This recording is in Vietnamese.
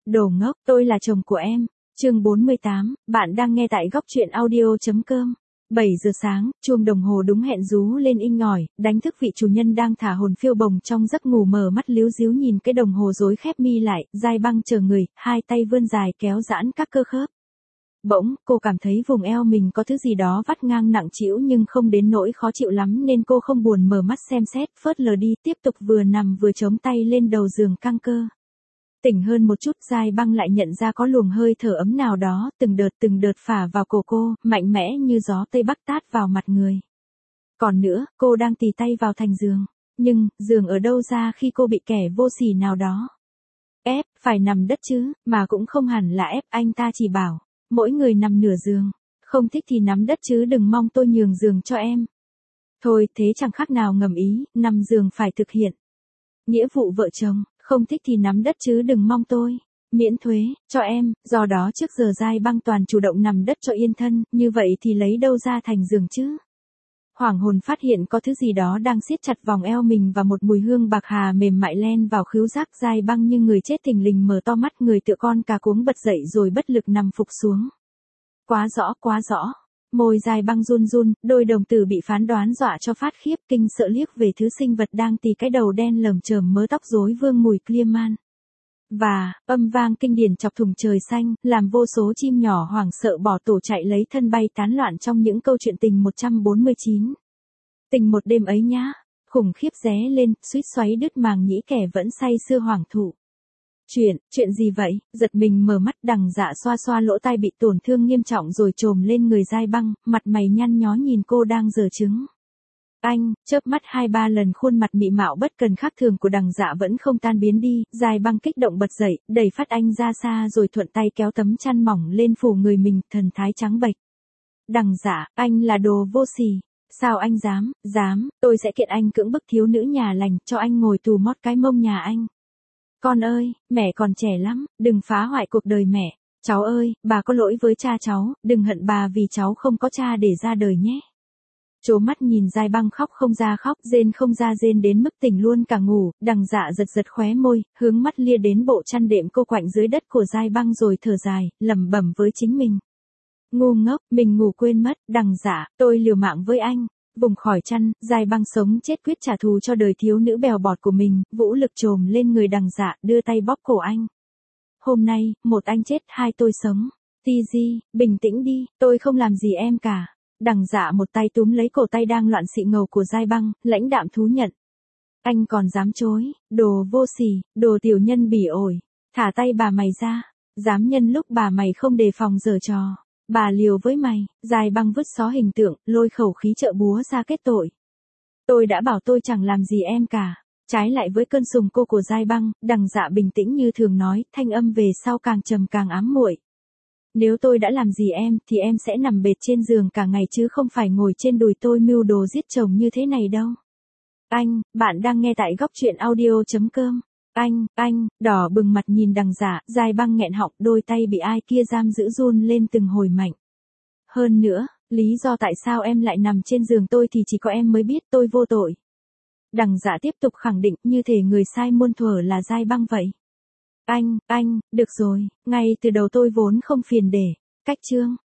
Đồ ngốc, tôi là chồng của em. Chương 48, bạn đang nghe tại góc truyện audio.com. 7 giờ sáng, chuông đồng hồ đúng hẹn rú lên inh ỏi, đánh thức vị chủ nhân đang thả hồn phiêu bồng trong giấc ngủ, mở mắt líu díu nhìn cái đồng hồ rối khép mi lại, Giai Băng chờ người, hai tay vươn dài kéo giãn các cơ khớp. Bỗng, cô cảm thấy vùng eo mình có thứ gì đó vắt ngang nặng trĩu nhưng không đến nỗi khó chịu lắm nên cô không buồn mở mắt xem xét, phớt lờ đi, tiếp tục vừa nằm vừa chống tay lên đầu giường căng cơ. Tỉnh hơn một chút, Giai Băng lại nhận ra có luồng hơi thở ấm nào đó, từng đợt phả vào cổ cô, mạnh mẽ như gió Tây Bắc tát vào mặt người. Còn nữa, cô đang tì tay vào thành giường. Nhưng, giường ở đâu ra khi cô bị kẻ vô sỉ nào đó ép, phải nằm đất chứ, mà cũng không hẳn là ép, anh ta chỉ bảo, mỗi người nằm nửa giường, không thích thì nằm đất chứ đừng mong tôi nhường giường cho em. Thôi, thế chẳng khác nào ngầm ý, nằm giường phải thực hiện nghĩa vụ vợ chồng. Không thích thì nắm đất chứ đừng mong tôi miễn thuế cho em, do đó trước giờ Giai Băng toàn chủ động nằm đất cho yên thân, như vậy thì lấy đâu ra thành giường chứ. Hoảng hồn phát hiện có thứ gì đó đang siết chặt vòng eo mình và một mùi hương bạc hà mềm mại len vào khứu giác. Giai Băng như người chết thình lình mở to mắt, người tựa con cà cuống bật dậy rồi bất lực nằm phục xuống. Quá rõ. Môi Giai Băng run run, đôi đồng tử bị phán đoán dọa cho phát khiếp, kinh sợ liếc về thứ sinh vật đang tì cái đầu đen lởm chởm mớ tóc rối vương mùi clear man. Và, âm vang kinh điển chọc thủng trời xanh, làm vô số chim nhỏ hoảng sợ bỏ tổ chạy lấy thân bay tán loạn trong những câu chuyện tình 149. Tình một đêm ấy nhá, khủng khiếp ré lên, suýt xoáy đứt màng nhĩ kẻ vẫn say sưa hoảng thụ. Chuyện gì vậy? Giật mình mở mắt, Đằng Dạ xoa xoa lỗ tai bị tổn thương nghiêm trọng rồi chồm lên người Giai Băng, mặt mày nhăn nhó nhìn cô đang giở trứng. Anh, chớp mắt 2-3 lần, khuôn mặt mị mạo bất cần khác thường của Đằng Dạ vẫn không tan biến đi, Giai Băng kích động bật dậy, đẩy phát anh ra xa rồi thuận tay kéo tấm chăn mỏng lên phủ người mình, thần thái trắng bệch. Đằng Dạ, anh là đồ vô sỉ. Sao anh dám, tôi sẽ kiện anh cưỡng bức thiếu nữ nhà lành, cho anh ngồi tù mót cái mông nhà anh. Con ơi, mẹ còn trẻ lắm, đừng phá hoại cuộc đời mẹ. Cháu ơi, bà có lỗi với cha cháu, đừng hận bà vì cháu không có cha để ra đời nhé. Trố mắt nhìn Giai Băng khóc không ra khóc, rên không ra rên đến mức tỉnh luôn cả ngủ, Đằng Dạ giật khóe môi, hướng mắt lia đến bộ chăn đệm cô quạnh dưới đất của Giai Băng rồi thở dài, lẩm bẩm với chính mình. Ngu ngốc, mình ngủ quên mất, Đằng Dạ, tôi liều mạng với anh. Vùng khỏi chăn, Giai Băng sống chết quyết trả thù cho đời thiếu nữ bèo bọt của mình, vũ lực chồm lên người Đằng Dạ, đưa tay bóp cổ anh. Hôm nay, một anh chết, hai tôi sống. Tz, bình tĩnh đi, tôi không làm gì em cả. Đằng Dạ một tay túm lấy cổ tay đang loạn xị ngầu của Giai Băng, lãnh đạm thú nhận. Anh còn dám chối, đồ vô sỉ, đồ tiểu nhân bỉ ổi. Thả tay bà mày ra, dám nhân lúc bà mày không đề phòng giở trò. Bà liều với mày. Giai Băng vứt xó hình tượng, lôi khẩu khí trợ búa ra kết tội. Tôi đã bảo tôi chẳng làm gì em cả. Trái lại với cơn sùng cô của Giai Băng, Đằng Dạ bình tĩnh như thường nói, thanh âm về sau càng trầm càng ám muội. Nếu tôi đã làm gì em, thì em sẽ nằm bệt trên giường cả ngày chứ không phải ngồi trên đùi tôi mưu đồ giết chồng như thế này đâu. Anh, bạn đang nghe tại góc truyện audio.com. Anh, đỏ bừng mặt nhìn Đằng Dạ, Giai Băng nghẹn họng, đôi tay bị ai kia giam giữ run lên từng hồi mạnh. Hơn nữa, lý do tại sao em lại nằm trên giường tôi thì chỉ có em mới biết, tôi vô tội. Đằng Dạ tiếp tục khẳng định, như thể người sai muôn thuở là Giai Băng vậy. Anh, được rồi, ngay từ đầu tôi vốn không phiền để cách chương.